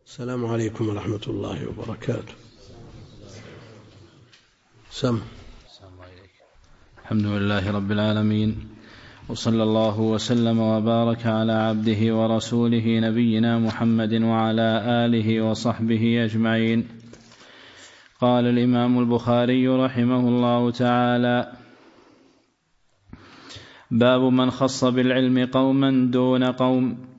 السلام عليكم ورحمة الله وبركاته. الحمد لله رب العالمين، وصلى الله وسلم وبارك على عبده ورسوله نبينا محمد وعلى آله وصحبه أجمعين. قال الإمام البخاري رحمه الله تعالى: باب من خص بالعلم قوما دون قوم،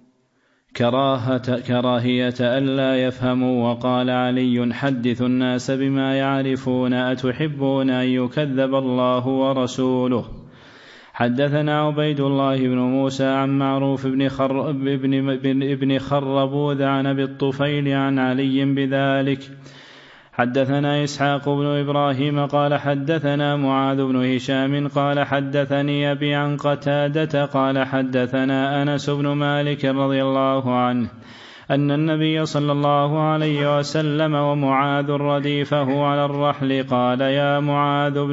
كراهية ألا يفهموا. وقال علي: حدث الناس بما يعرفون، أتحبون أن يكذب الله ورسوله؟ حدثنا عبيد الله بن موسى عن معروف بن خربوذ عن أبي الطفيل عن علي بذلك. حدثنا إسحاق بن إبراهيم قال حدثنا معاذ بن هشام قال حدثني أبي عن قتادة قال حدثنا أنس بن مالك رضي الله عنه أن النبي صلى الله عليه وسلم ومعاذ رديفه على الرحل قال: يا معاذ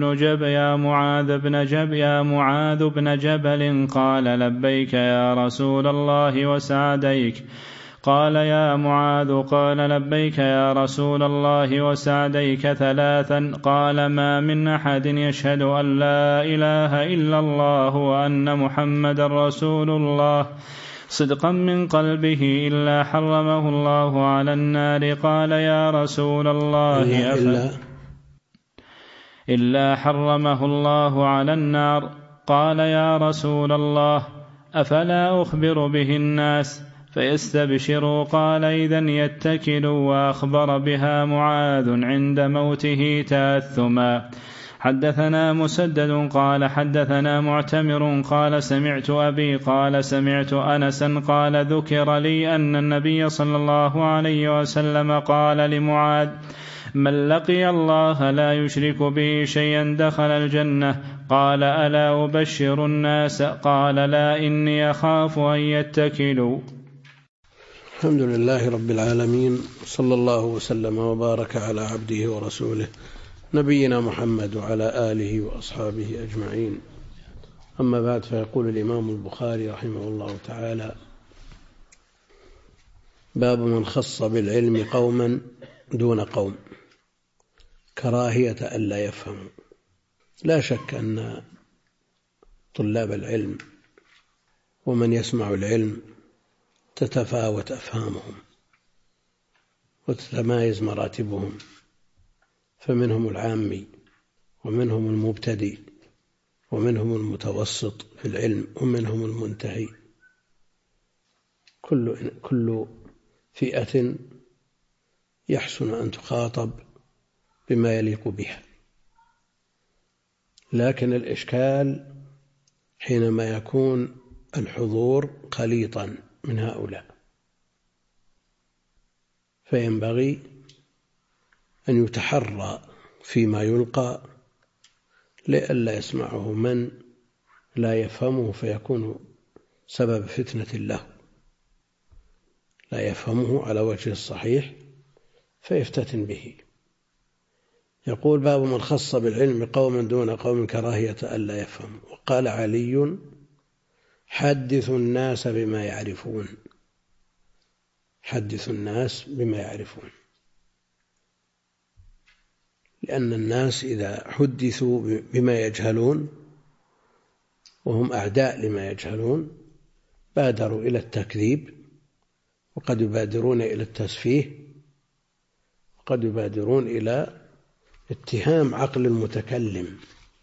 بن جبل. قال: لبيك يا رسول الله وسعديك. قال: يا معاذ. قال: لبيك يا رسول الله وسعديك 3. قال: ما من أحد يشهد أن لا إله إلا الله وأن محمد رسول الله صدقا من قلبه إلا حرمه الله على النار. قال: يا رسول الله إلا حرمه الله على النار. قال: يا رسول الله أفلا أخبر به الناس فيستبشروا؟ قال: إذن يتكلوا. وأخبر بها معاذ عند موته تأثما. حدثنا مسدد قال حدثنا معتمر قال: سمعت أبي قال: سمعت أنسا قال: ذكر لي أن النبي صلى الله عليه وسلم قال لمعاذ: من لقي الله لا يشرك به شيئا دخل الجنة. قال: ألا أبشر الناس؟ قال: لا، إني أخاف أن يتكلوا. الحمد لله رب العالمين، صلى الله وسلم وبارك على عبده ورسوله نبينا محمد وعلى آله وأصحابه أجمعين. أما بعد، فيقول الإمام البخاري رحمه الله تعالى: باب من خص بالعلم قوما دون قوم، كراهية ألا يفهموا. لا شك أن طلاب العلم ومن يسمع العلم تتفاوت أفهامهم وتتمايز مراتبهم، فمنهم العامي ومنهم المبتدئ ومنهم المتوسط في العلم ومنهم المنتهي. كل فئة يحسن أن تخاطب بما يليق بها، لكن الإشكال حينما يكون الحضور خليطا من هؤلاء، فينبغي أن يتحرى فيما يلقى لئلا يسمعه من لا يفهمه فيكون سبب فتنة له، لا يفهمه على وجه الصحيح فيفتتن به. يقول: باب من خص بالعلم قوما دون قوم، كراهية ألا يفهم. وقال علي: حدثوا الناس بما يعرفون. حدثوا الناس بما يعرفون، لأن الناس إذا حدثوا بما يجهلون وهم أعداء لما يجهلون بادروا إلى التكذيب، وقد يبادرون إلى التسفيه، وقد يبادرون إلى اتهام عقل المتكلم.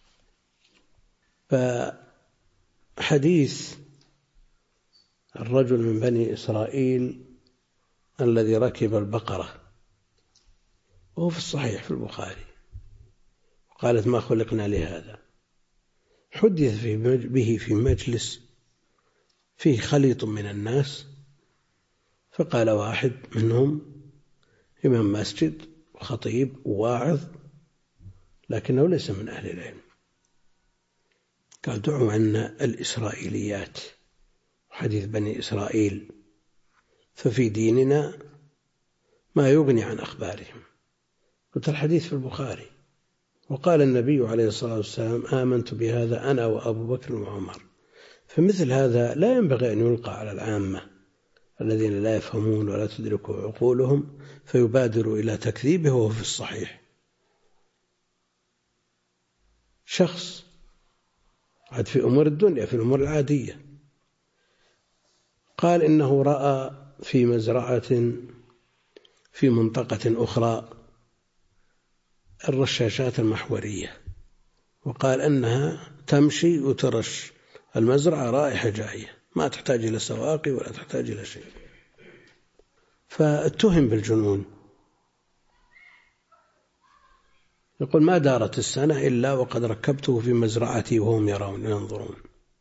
فحديث الرجل من بني إسرائيل الذي ركب البقرة وهو في الصحيح في البخاري، قالت: ما خلقنا لهذا. حدث به في مجلس فيه خليط من الناس، فقال واحد منهم إمام مسجد وخطيب وواعظ لكنه ليس من أهل العلم، قال: دعوا عنا الإسرائيليات وحديث بني إسرائيل، ففي ديننا ما يغني عن أخبارهم. قلت: الحديث في البخاري، وقال النبي عليه الصلاة والسلام: آمنت بهذا أنا وأبو بكر وعمر. فمثل هذا لا ينبغي أن يلقى على العامة الذين لا يفهمون ولا تدركه عقولهم فيبادر إلى تكذيبه وهو في الصحيح. شخص عاد في أمور الدنيا، في الأمور العادية، قال إنه رأى في مزرعة في منطقة أخرى الرشاشات المحورية، وقال أنها تمشي وترش المزرعة رائحة جاية، ما تحتاج إلى سواقي ولا تحتاج إلى شيء، فاتهم بالجنون. يقول ما دارت السنة إلا وقد ركبته في مزرعتي وهم ينظرون.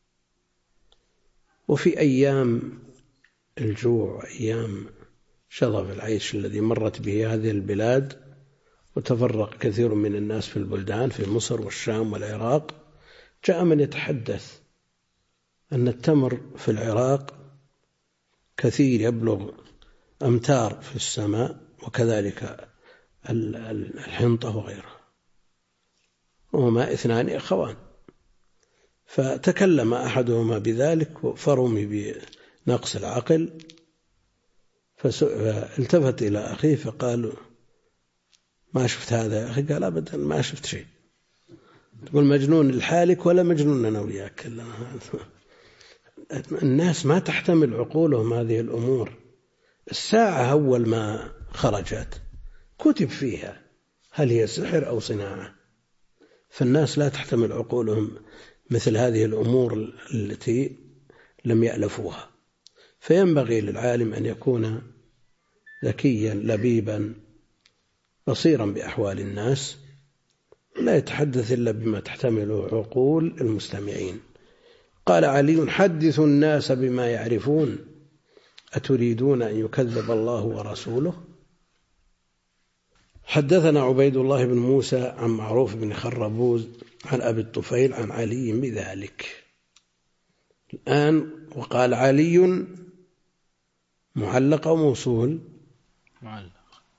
وفي أيام الجوع وأيام شظف العيش الذي مرت به هذه البلاد وتفرق كثير من الناس في البلدان في مصر والشام والعراق، جاء من يتحدث أن التمر في العراق كثير يبلغ أمتار في السماء، وكذلك الحنطة وغيرها، وهما اثنان أخوان. فتكلم أحدهما بذلك فرمي بنقص العقل، فالتفت إلى أخيه فقال ما شفت هذا يا أخي؟ قال أبدا ما شفت شيء. تقول مجنون الحالك ولا مجنون أنا وياك؟ الناس ما تحتمل عقولهم هذه الأمور. الساعة أول ما خرجت كتب فيها هل هي سحر أو صناعة، فالناس لا تحتمل عقولهم مثل هذه الأمور التي لم يألفوها. فينبغي للعالم أن يكون ذكيا لبيبا بصيرا بأحوال الناس، لا يتحدث إلا بما تحتمله عقول المستمعين. قال علي حدثوا الناس بما يعرفون أتريدون أن يكذب الله ورسوله. حدثنا عبيد الله بن موسى عن معروف بن خربوز عن أبي الطفيل عن علي بذلك. الآن وقال علي معلق أو موصول؟ معلق.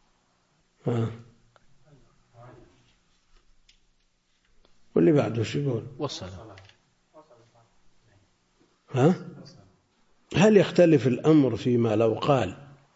واللي بعده شو يقول؟ وصل. هل يختلف الأمر فيما لو قال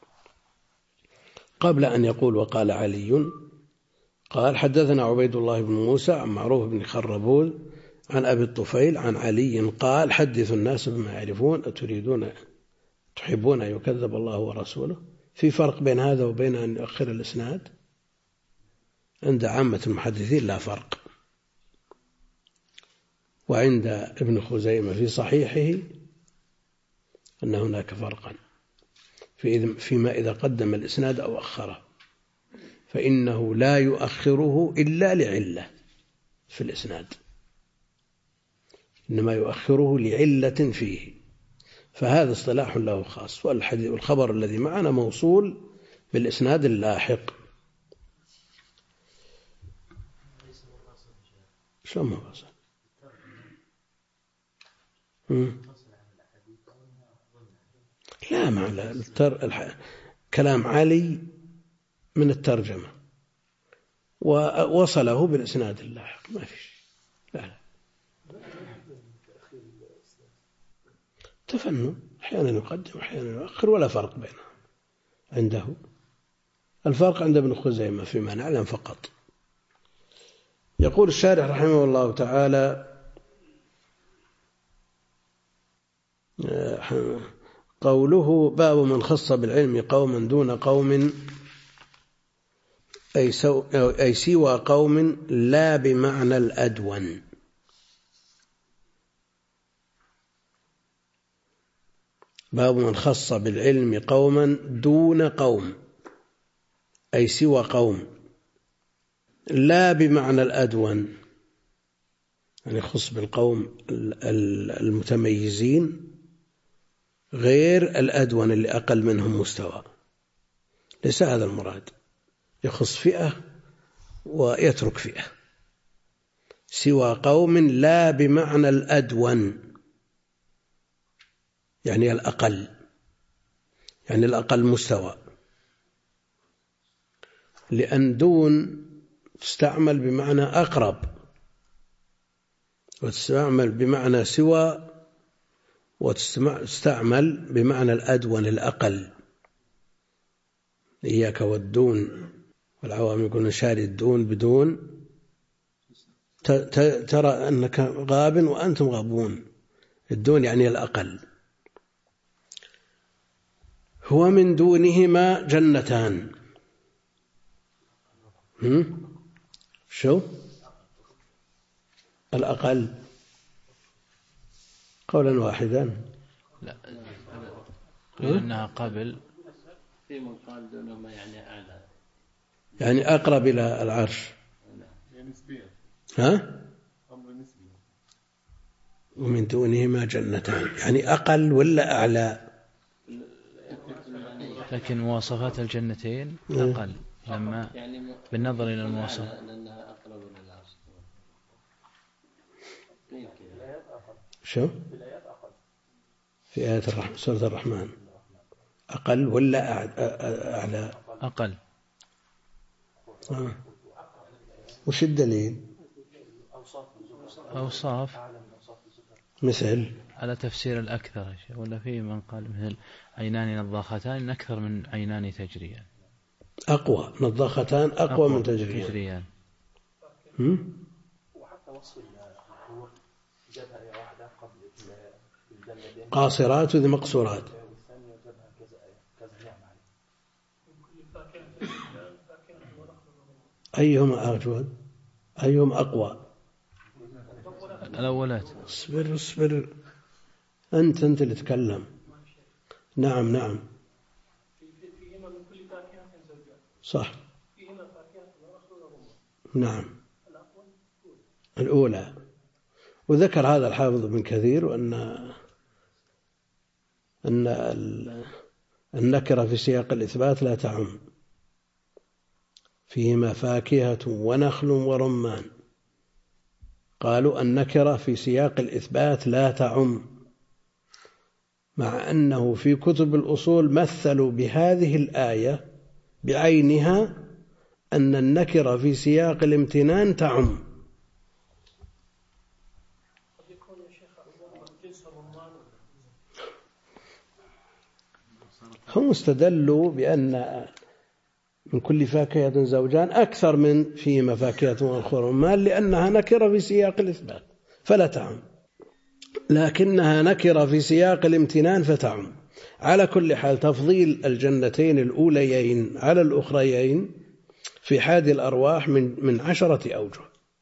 قبل أن يقول وقال علي؟ قال حدثنا عبيد الله بن موسى عن معروف بن خربوز عن أبي الطفيل عن علي قال حدثوا الناس بما يعرفون تحبون أن يكذب الله ورسوله. في فرق بين هذا وبين أن يؤخر الإسناد؟ عند عامة المحدثين لا فرق، وعند ابن خزيمة في صحيحه أن هناك فرقا فيما إذا قدم الإسناد أو أخره، فإنه لا يؤخره إلا لعلة في الإسناد، إنما يؤخره لعلة فيه، فهذا اصطلاح له خاص. والخبر الذي معنا موصول بالإسناد اللاحق. شو ما وصل؟ لا معنى كلام علي من الترجمة ووصله بالإسناد اللاحق ما فيش. لا تفنن، أحيانا يقدم أحيانا يؤخر ولا فرق بينهم عنده. الفرق عند ابن خزيمة فيما نعلم فقط. يقول الشارح رحمه الله تعالى قوله باب من خص بالعلم قوما دون قوم أي سوى قوم لا بمعنى الأدون. باب من خص بالعلم قوما دون قوم أي سوى قوم، لا بمعنى الأدون يعني يخص بالقوم المتميزين غير الأدون اللي أقل منهم مستوى، ليس هذا المراد. يخص فئة ويترك فئة. سوى قوم لا بمعنى الأدون يعني الأقل، يعني الأقل مستوى، لأن دون تستعمل بمعنى أقرب وتستعمل بمعنى سوى وتستعمل بمعنى الأدون الأقل. إياك والدون، والعوام يقولون شاري الدون بدون، ترى أنك غاب وأنتم غابون. الدون يعني الأقل. هو من دونهما جنتان. شو الأقل؟ قولا واحدا. لا، لأنها قبل. في من قال دونهما يعني أعلى، يعني أقرب إلى العرش. ها؟ ومن دونهما جنتان يعني أقل ولا أعلى؟ لكن مواصفات الجنتين أقل لما بالنظر إلى المواصفات. لأنها أقرب إلى العرش. شو؟ في آية سورة الرحمن أقل ولا أعلى؟ أقل. وش الدليل؟ أوصاف مثل على تفسير الأكثر، ولا في من قال مثل عينان نضاختان أكثر من عينان تجريان. أقوى، نضاختان أقوى من تجريان. قاصرات وذي مقصورات. أيهما أجود؟ أيهم أقوى؟ الأولات. اصبر أنت اللي تتكلم. نعم صح. نعم الأولى. وذكر هذا الحافظ ابن كثير وأن النكرة في سياق الإثبات لا تعم. فيهما فاكهة ونخل ورمان. قالوا النكرة في سياق الإثبات لا تعم، مع أنه في كتب الأصول مثلوا بهذه الآية بعينها أن النكرة في سياق الامتنان تعم. هم استدلوا بأن من كل فاكهة زوجان أكثر من فيهما فاكهة ونخل ورمان، لأنها نكرة في سياق الإثبات فلا تعم، لكنها نكرة في سياق الامتنان فتعم. على كل حال تفضيل الجنتين الأوليين على الأخريين في حاد الأرواح من 10 أوجه.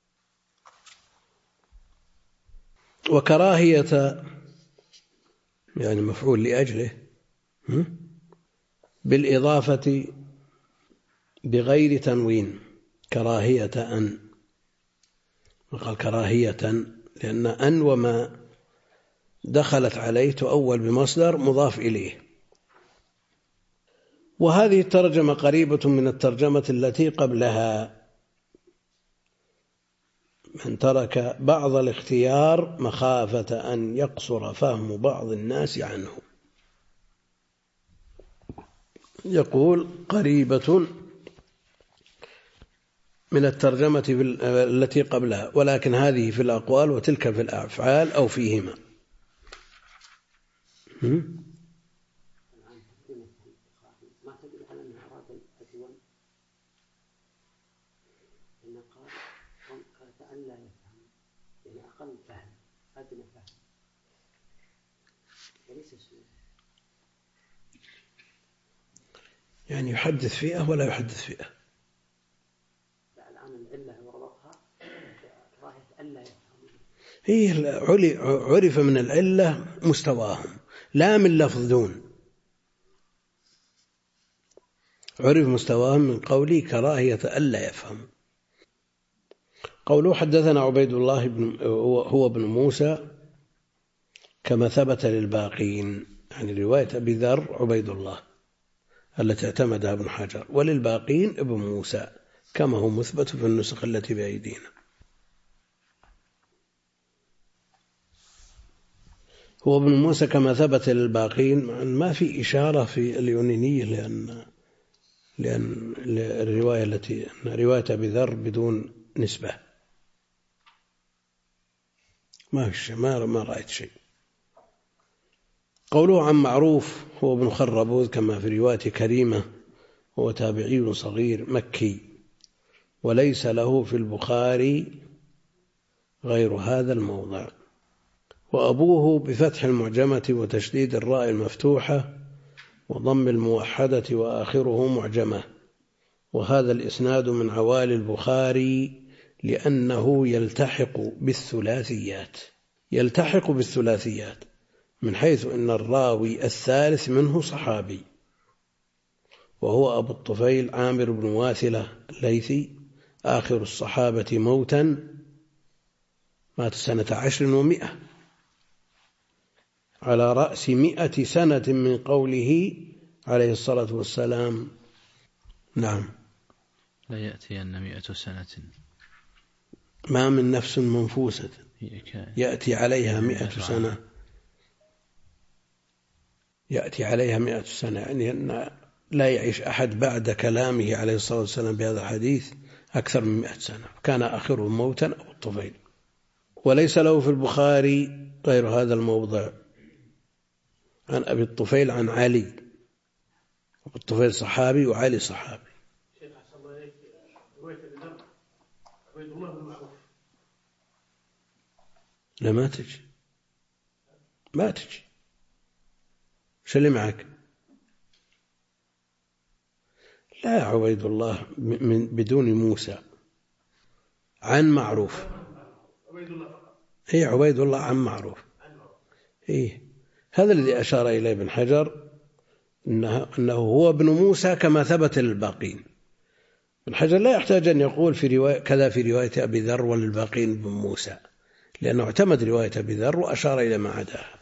وكراهية يعني مفعول لأجله بالإضافة بغير تنوين، كراهية أن، وقال كراهية لأن أن وما دخلت عليه تؤول بمصدر مضاف إليه. وهذه الترجمة قريبة من الترجمة التي قبلها: من ترك بعض الاختيار مخافة أن يقصر فهم بعض الناس عنه. يقول قريبة من الترجمة التي قبلها، ولكن هذه في الأقوال وتلك في الأفعال أو فيهما. يعني يحدث فئة ولا يحدث فئة. هي عرف من العلة مستواهم لا من لفظ دون. عرف مستواهم من قولي كراهية ألا يفهم. قوله حدثنا عبيد الله هو ابن موسى كما ثبت للباقين، يعني رواية أبي ذر عبيد الله التي اعتمدها ابن حجر، وللباقين ابن موسى كما هو مثبت في النسخ التي بأيدينا. هو ابن موسى كما ثبت للباقين، ما في إشارة في اليونانية لأن الرواية التي رواية أبي ذر بدون نسبة ما رأيت شيء. قوله عن معروف هو ابن خربوذ كما في رواية كريمة، هو تابعي صغير مكي، وليس له في البخاري غير هذا الموضع. وأبوه بفتح المعجمة وتشديد الراء المفتوحة وضم الموحدة وآخره معجمة. وهذا الإسناد من عوالي البخاري لأنه يلتحق بالثلاثيات من حيث أن الراوي الثالث منه صحابي، وهو أبو الطفيل عامر بن واثلة الليثي، آخر الصحابة موتا، مات سنة 10 و100 على رأس 100 سنة من قوله عليه الصلاة والسلام. نعم. لا يأتين 100 سنة ما من نفس منفوسة يأتي عليها 100 سنة، يأتي عليها 100 سنة، يعني أن لا يعيش أحد بعد كلامه عليه الصلاة والسلام بهذا الحديث أكثر من 100 سنة، كان آخره موتا أبو الطفيل. وليس له في البخاري غير هذا الموضع. عن أبي الطفيل عن علي، أبو الطفيل صحابي وعلي صحابي. شيخ أحسن الله إليك، رواية الإمام عبيد الله بن معروف لا ما تجي شو اللي معك؟ لا، عبيد الله من بدون موسى عن معروف. عبيد الله عن معروف. هذا الذي أشار إليه ابن حجر أنه هو ابن موسى كما ثبت للباقين. ابن حجر لا يحتاج أن يقول في رواية كذا في رواية أبي ذر وللباقين ابن موسى، لأنه اعتمد رواية أبي ذر وأشار إلى ما عداها.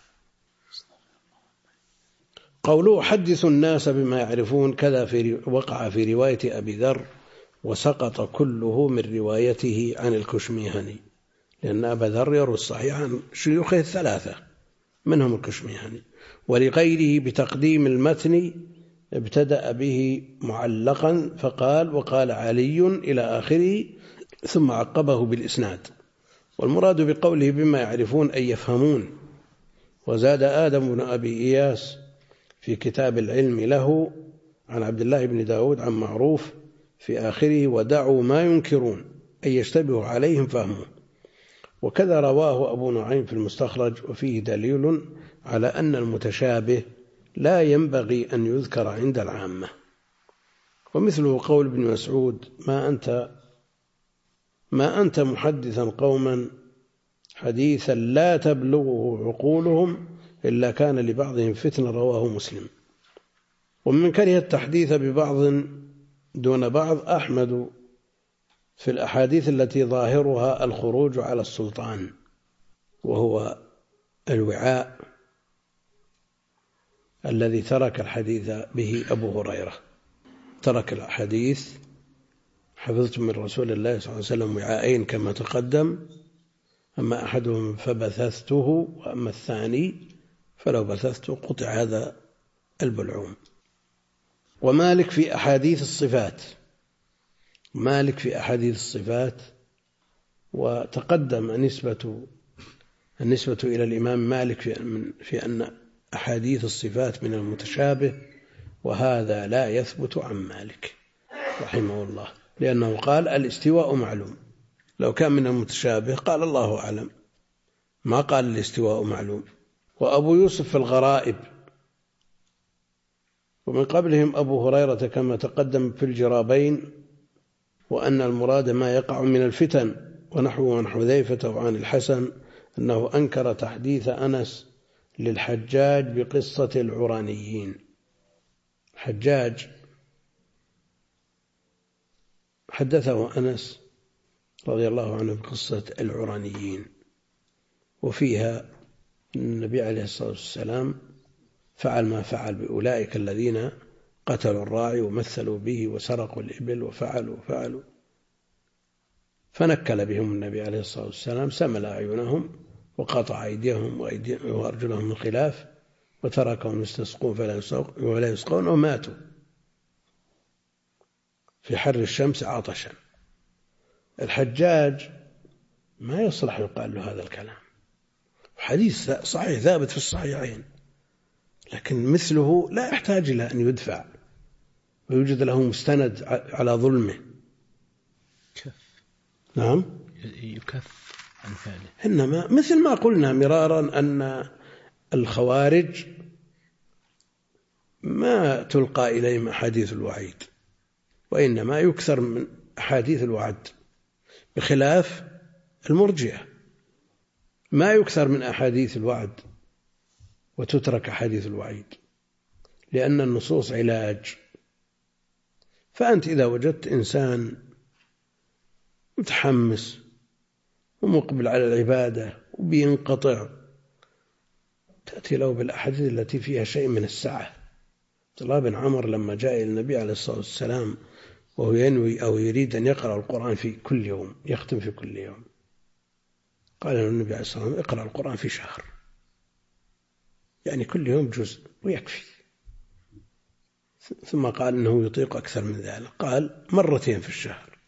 قوله حدثوا الناس بما يعرفون كذا وقع في رواية أبي ذر، وسقط كله من روايته عن الكشميهني، لأن أبا ذر يروي الصحيح عن شيوخه 3 منهم الكشميهني. ولغيره بتقديم المتن ابتدأ به معلقا فقال وقال علي إلى آخره ثم عقبه بالإسناد. والمراد بقوله بما يعرفون أي يفهمون. وزاد آدم بن أبي إياس في كتاب العلم له عن عبد الله بن داود عن معروف في آخره ودعوا ما ينكرون أي يشتبه عليهم فهمه. وكذا رواه أبو نعيم في المستخرج، وفيه دليل على أن المتشابه لا ينبغي أن يذكر عند العامة. ومثله قول ابن مسعود ما أنت محدثا قوما حديثا لا تبلغه عقولهم إلا كان لبعضهم فتنة، رواه مسلم. ومن كره التحديث ببعض دون بعض أحمد في الأحاديث التي ظاهرها الخروج على السلطان، وهو الوعاء الذي ترك الحديث به أبو هريرة. ترك الحديث حفظت من رسول الله صلى الله عليه وسلم وعاءين كما تقدم، أما أحدهم فبثثته، وأما الثاني فلو بثثته قطع هذا البلعوم. ومالك في أحاديث الصفات، وتقدم النسبة إلى الإمام مالك في أن أحاديث الصفات من المتشابه، وهذا لا يثبت عن مالك رحمه الله، لأنه قال الاستواء معلوم. لو كان من المتشابه قال الله أعلم، ما قال الاستواء معلوم. وأبو يوسف في الغرائب، ومن قبلهم أبو هريرة كما تقدم في الجرابين، وأن المراد ما يقع من الفتن، ونحوه عن حذيفة وعن الحسن أنه أنكر تحديث أنس للحجاج بقصة العرانيين. حجاج حدثه أنس رضي الله عنه بقصة العرانيين، وفيها النبي عليه الصلاة والسلام فعل ما فعل بأولئك الذين قتلوا الراعي ومثلوا به وسرقوا الإبل وفعلوا، فنكل بهم النبي عليه الصلاة والسلام، سمل أعينهم وقطع أيديهم وأرجلهم من خلاف، وتركهم يستسقون ولا يسقون، وماتوا في حر الشمس عطشا. الحجاج ما يصلح يقال له هذا الكلام، حديث صحيح ثابت في الصحيحين، لكن مثله لا يحتاج إلى أن يدفع ويوجد له مستند على ظلمه. نعم يكف عن فعله. إنما مثل ما قلنا مرارا أن الخوارج ما تلقى إليهم أحاديث الوعيد، وإنما يكثر من أحاديث الوعد، بخلاف المرجئة ما يكثر من أحاديث الوعد وتترك أحاديث الوعيد، لأن النصوص علاج. فأنت إذا وجدت إنسان متحمس ومقبل على العبادة وبينقطع، تأتي له بالأحاديث التي فيها شيء من السعة. عبد الله بن عمر لما جاء إلى النبي عليه الصلاة والسلام وهو ينوي أو يريد أن يقرأ القرآن في كل يوم، يختم في كل يوم، قال له النبي عليه الصلاة والسلام: اقرأ القرآن في شهر، يعني كل يوم جزء ويكفي. ثم قال إنه يطيق أكثر من ذلك، قال مرتين في الشهر،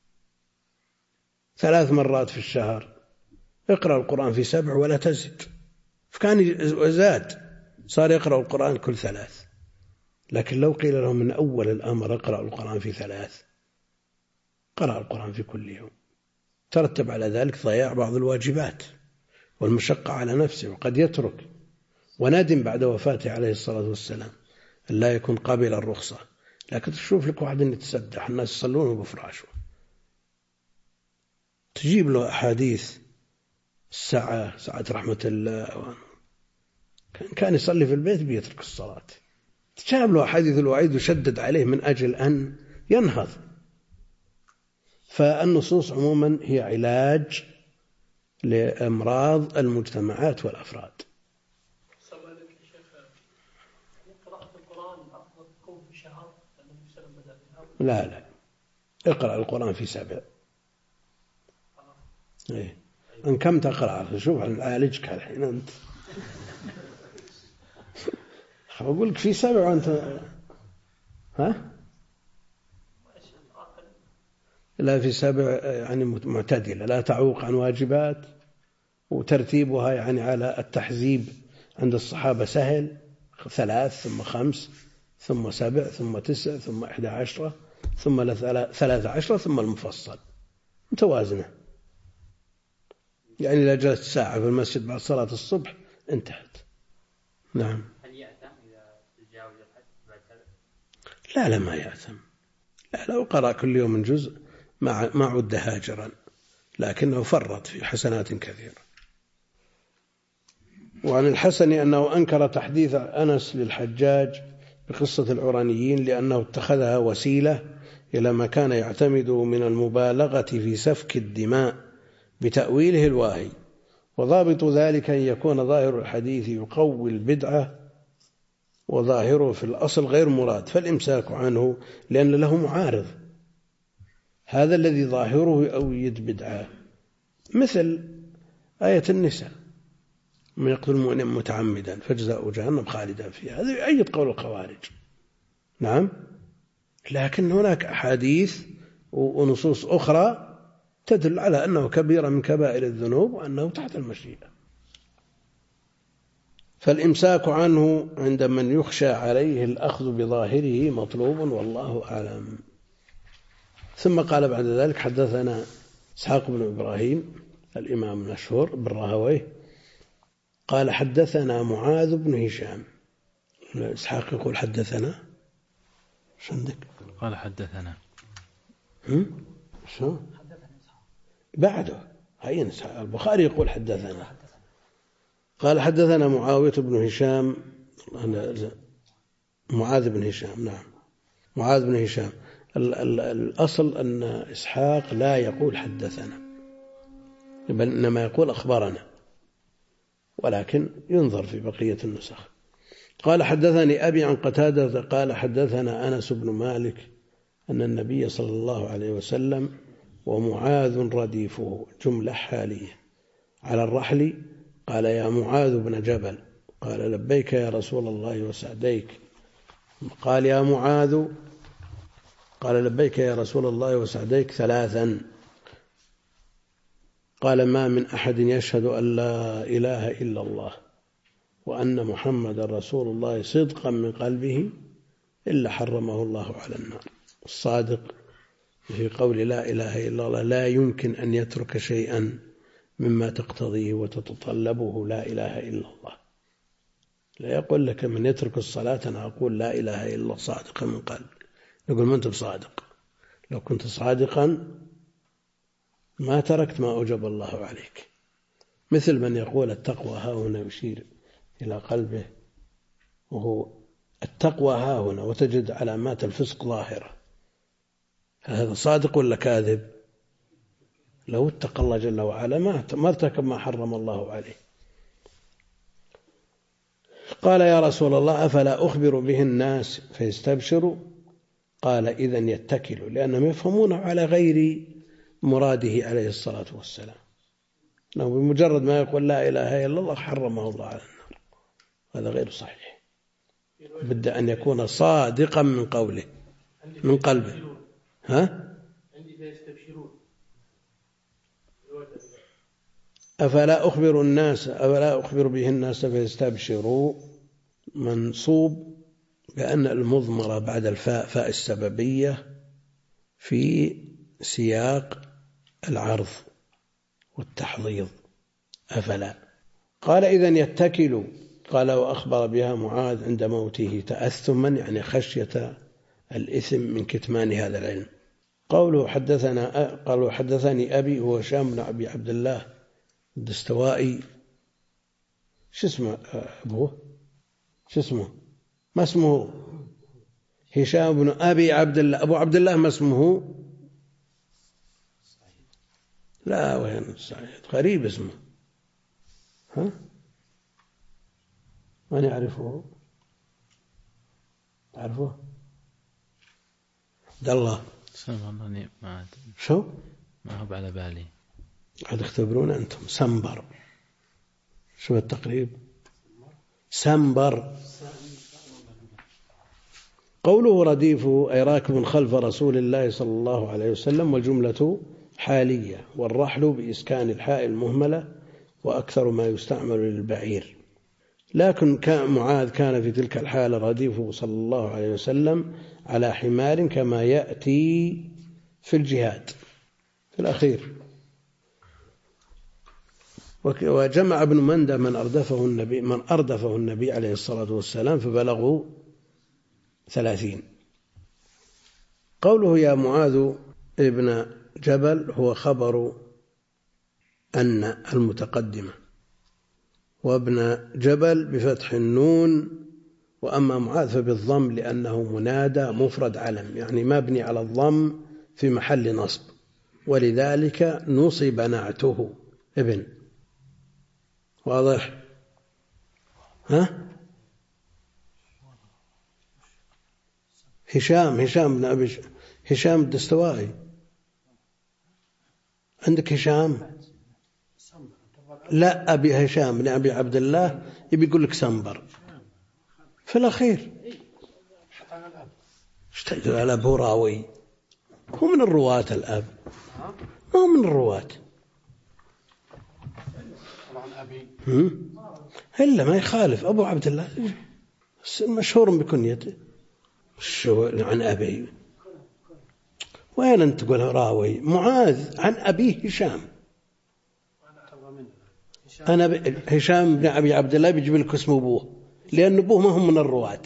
3 مرات في الشهر، اقرأ القرآن في 7 ولا تزد. فكان زاد، صار يقرأ القرآن كل 3. لكن لو قيل له من أول الأمر اقرأ القرآن في 3، قرأ القرآن في كل يوم، ترتب على ذلك ضياع بعض الواجبات والمشقة على نفسه، وقد يترك وندم بعد وفاته عليه الصلاة والسلام أن لا يكون قابل الرخصة. لكن تشوف لك واحد يتسدح، الناس يصلون بفراشه، تجيب له أحاديث ساعة رحمة الله، كان يصلي في البيت بيترك الصلاة، تجاب له أحاديث الوعيد وشدد عليه من أجل أن ينهض. فالنصوص عموما هي علاج لأمراض المجتمعات والأفراد. لا، اقرأ القرآن في 7. إيه. أن كم تقرأ؟ شوف نعالجك الحين أنت. أقول لك في 7 وأنت لا، في 7 يعني معتدلة، لا تعوق عن واجبات، وترتيبها يعني على التحزيب عند الصحابة سهل، 3 ثم 5 ثم 7 ثم 9 ثم 11 ثم 13 ثم المفصل، متوازنة. يعني إذا جلست ساعة في المسجد بعد صلاة الصبح انتهت. نعم. هل يأثم إذا تجاوز الحد بعد هذا؟ لا ما يأثم. لا، لو قرأ كل يوم جزء ما عد هاجرا، لكنه فرط في حسنات كثيرة. وعن الحسن أنه أنكر تحديث أنس للحجاج بقصة العرانيين، لأنه اتخذها وسيلة إلى ما كان يعتمد من المبالغة في سفك الدماء بتأويله الواهي، وضابط ذلك أن يكون ظاهر الحديث يقوي البدعة وظاهره في الأصل غير مراد، فالإمساك عنه لأن له معارض، هذا الذي ظاهره يؤيد بدعة، مثل آية النساء: من يقتل مؤمنا متعمدا فجزاؤه جهنم خالدا فيها، هذا يؤيد قول الخوارج. نعم. لكن هناك أحاديث ونصوص أخرى تدل على أنه كبيرة من كبائر الذنوب وأنه تحت المشيئة، فالإمساك عنه عند من يخشى عليه الأخذ بظاهره مطلوب، والله أعلم. ثم قال بعد ذلك: حدثنا إسحاق بن إبراهيم الإمام المشهور بن راهويه قال حدثنا معاذ بن هشام. إسحاق يقول حدثنا، شندك قال حدثنا شو بعده هين البخاري يقول حدثنا. قال حدثنا معاوية بن هشام، معاذ بن هشام. نعم، معاذ بن هشام. الأصل أن إسحاق لا يقول حدثنا، بل إنما يقول أخبرنا، ولكن ينظر في بقية النسخ. قال حدثني أبي عن قتادة قال حدثنا أنس بن مالك أن النبي صلى الله عليه وسلم ومعاذ رديفه، جملة حالية، على الرحل قال: يا معاذ بن جبل. قال: لبيك يا رسول الله وسعديك. قال: يا معاذ. قال: لبيك يا رسول الله وسعديك 3. قال: ما من أحد يشهد أن لا إله إلا الله وأن محمد رسول الله صدقا من قلبه إلا حرمه الله على النار. الصادق في قول لا إله إلا الله لا يمكن أن يترك شيئا مما تقتضيه وتتطلبه لا إله إلا الله. لا يقول لك من يترك الصلاة أنا أقول لا إله إلا الله صادقا من قلب. نقول ما أنت بصادق، لو كنت صادقا ما تركت ما أوجب الله عليك. مثل من يقول التقوى ها هنا يشير إلى قلبه، وهو التقوى ها هنا وتجد علامات الفسق ظاهرة، هذا صادق ولا كاذب؟ لو اتقى الله جل وعلا ما ارتكب ما حرم الله عليه. قال يا رسول الله أفلا أخبر به الناس فيستبشروا؟ قال إذن يتكلوا، لأنهم يفهمونه على غير مراده عليه الصلاة والسلام، أنه بمجرد ما يقول لا إله إلا الله حرمه الله على النار. هذا غير صحيح، بد أن يكون صادقا من قوله من قلبه. عندي فيستبشرون. أفلا أخبر به الناس فيستبشروا منصوب بأن المضمرة بعد الفاء فاء السببية في سياق العرض والتحضيض. أفلا قال إذن يتكلوا. قال وأخبر بها معاذ عند موته تأثما، يعني خشية الإثم من كتمان هذا العلم. قالوا حدثني أبي هو هشام بن أبي عبد الله الدستوائي. شو اسمه أبوه؟ شو اسمه؟ ما اسمه هشام بن أبي عبد الله؟ أبو عبد الله ما اسمه؟ لا وين سعيد، غريب اسمه. من يعرفه؟ تعرفه؟ عبد الله شو؟ ما هو على بالي. قد اختبرون أنتم. سنبر. شو التقريب؟ سنبر. قوله رديفه أي راكب خلف رسول الله صلى الله عليه وسلم، والجملة حالية، والرحل بإسكان الحاء المهملة، وأكثر ما يستعمل للبعير. لكن معاذ كان في تلك الحالة رديفه صلى الله عليه وسلم على حمار كما يأتي في الجهاد في الأخير. وجمع ابن مندى من أردفه النبي عليه الصلاة والسلام فبلغوا 30. قوله يا معاذ ابن جبل هو خبر أن المتقدمة، وابن جبل بفتح النون، وأما معاذ فبالضم لأنه منادى مفرد علم، يعني مبني على الضم في محل نصب، ولذلك نصب نعته ابن. واضح؟ هشام بن أبي هشام الدستوائي. عندك هشام؟ لا، أبي هشام بن أبي عبد الله يبي يقول لك سنبر في الأخير. اشتغل على أبو راوي، هو من الرواة. الأب ما هو من الرواة إلا ما يخالف. أبو عبد الله مشهور بكنيته عن أبي. وين أنت تقول راوي؟ معاذ عن أبيه هشام. أنا هشام بن أبي عبد الله بيجيب لك اسم أبوه، لأن أبوه ما هم من الرواة.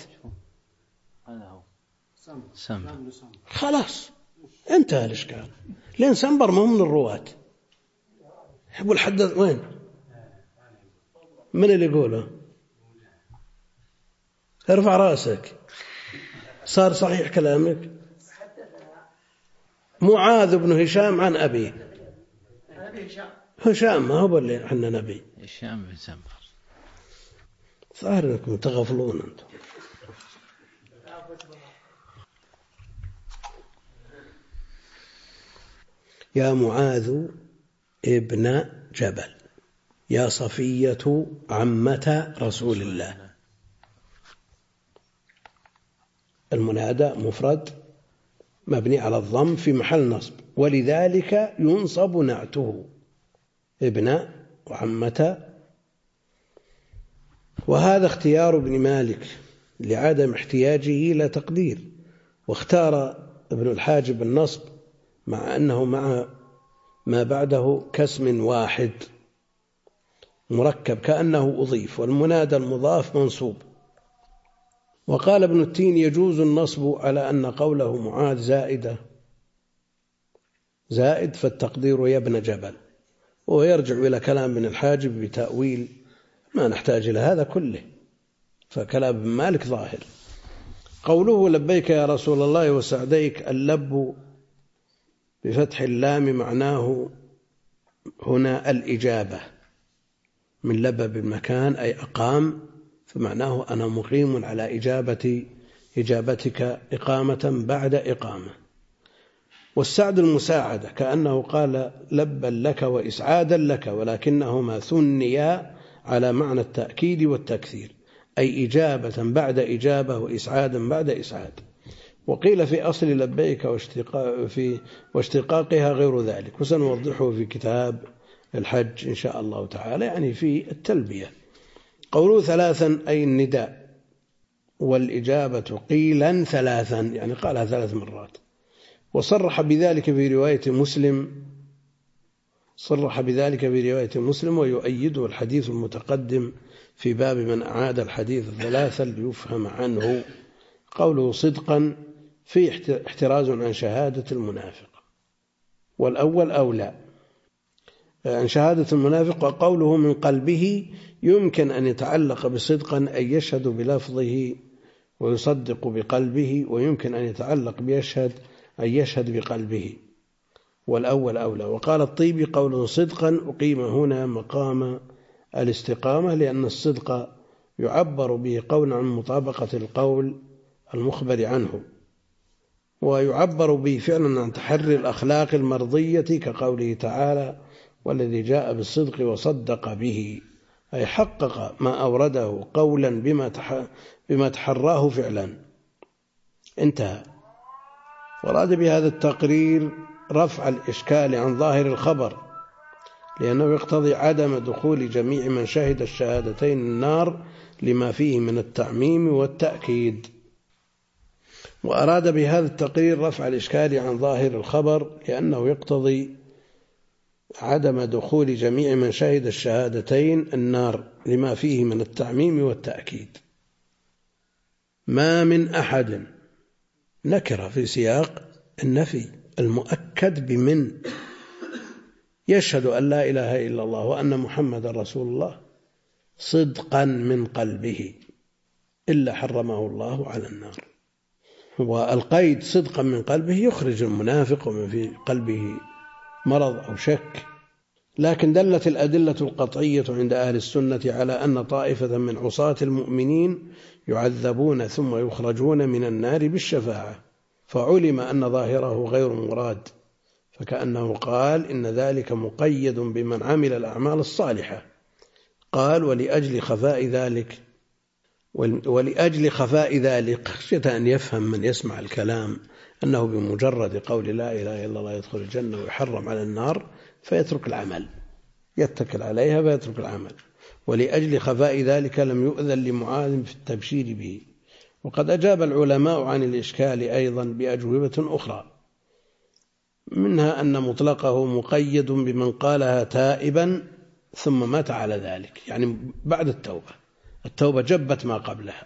خلاص انتهى الإشكال، لأن سنبر ما هم من الرواة. يقول الحدث وين؟ من اللي يقوله؟ ارفع راسك. صار صحيح كلامك. معاذ بن هشام عن أبيه. هشام ما هو اللي عنا نبي. هشام بن سنبر. ظاهر أنكم تغفلون أنتم. يا معاذ ابن جبل يا صفية عمة رسول الله. المنادى مفرد مبني على الضم في محل نصب، ولذلك ينصب نعته ابن وعمة. وهذا اختيار ابن مالك لعدم احتياجه إلى تقدير، واختار ابن الحاجب النصب مع أنه مع ما بعده كاسم واحد مركب كأنه أضيف، والمنادى المضاف منصوب. وقال ابن التين يجوز النصب على أن قوله معاذ زائد فالتقدير يا ابن جبل، ويرجع إلى كلام ابن الحاجب بتأويل ما نحتاج إلى هذا كله، فكلام ابن مالك ظاهر. قوله لبيك يا رسول الله وسعديك، اللب بفتح اللام معناه هنا الإجابة، من لبى بالمكان أي أقام، فمعناه أنا مقيم على إجابتك إقامة بعد إقامة. والسعد المساعدة، كأنه قال لبا لك وإسعادا لك، ولكنهما ثنيا على معنى التأكيد والتكثير، أي إجابة بعد إجابة وإسعادا بعد إسعاد. وقيل في أصل لبيك واشتقاقها غير ذلك، وسنوضحه في كتاب الحج إن شاء الله تعالى، يعني في التلبية. قوله ثلاثا أي النداء، والإجابة قيلا ثلاثا، يعني قالها 3 مرات. وصرح بذلك في رواية مسلم، ويؤيده الحديث المتقدم في باب من أعاد الحديث 3 ليفهم عنه. قوله صدقا في احتراز عن شهادة المنافق، والأول أولى عن شهادة المنافق. وقوله من قلبه يمكن أن يتعلق بصدقا أن يشهد بلفظه ويصدق بقلبه، ويمكن أن يتعلق بيشهد أن يشهد بقلبه، والأول أولى. وقال الطيبي قوله صدقا أقيم هنا مقام الاستقامة، لأن الصدق يعبر به قولا عن مطابقة القول المخبر عنه، ويعبر به فعلا عن تحري الأخلاق المرضية، كقوله تعالى والذي جاء بالصدق وصدق به، أي حقق ما أورده قولا بما تحراه فعلا. انتهى. وراد بهذا التقرير رفع الإشكال عن ظاهر الخبر، لأنه يقتضي عدم دخول جميع من شهد الشهادتين النار لما فيه من التعميم والتأكيد. وأراد بهذا التقرير رفع الإشكال عن ظاهر الخبر، لأنه يقتضي عدم دخول جميع من شهد الشهادتين النار لما فيه من التعميم والتأكيد. ما من أحد نكر في سياق النفي المؤكد بمن يشهد أن لا إله إلا الله وأن محمد رسول الله صدقا من قلبه إلا حرمه الله على النار. والقيد صدقا من قلبه يخرج المنافق ومن في قلبه مرض أو شك. لكن دلت الأدلة القطعية عند أهل السنة على أن طائفة من عصاة المؤمنين يعذبون ثم يخرجون من النار بالشفاعة، فعلم أن ظاهره غير مراد، فكأنه قال إن ذلك مقيد بمن عمل الأعمال الصالحة. قال ولأجل خفاء ذلك خشية أن يفهم من يسمع الكلام أنه بمجرد قول لا إله إلا الله يدخل الجنة ويحرم على النار فيترك العمل، يتكل عليها فيترك العمل. ولأجل خفاء ذلك لم يؤذن لمعاذ في التبشير به. وقد أجاب العلماء عن الإشكال أيضا بأجوبة أخرى، منها أن مطلقه مقيد بمن قالها تائبا ثم مات على ذلك، يعني بعد التوبة جبت ما قبلها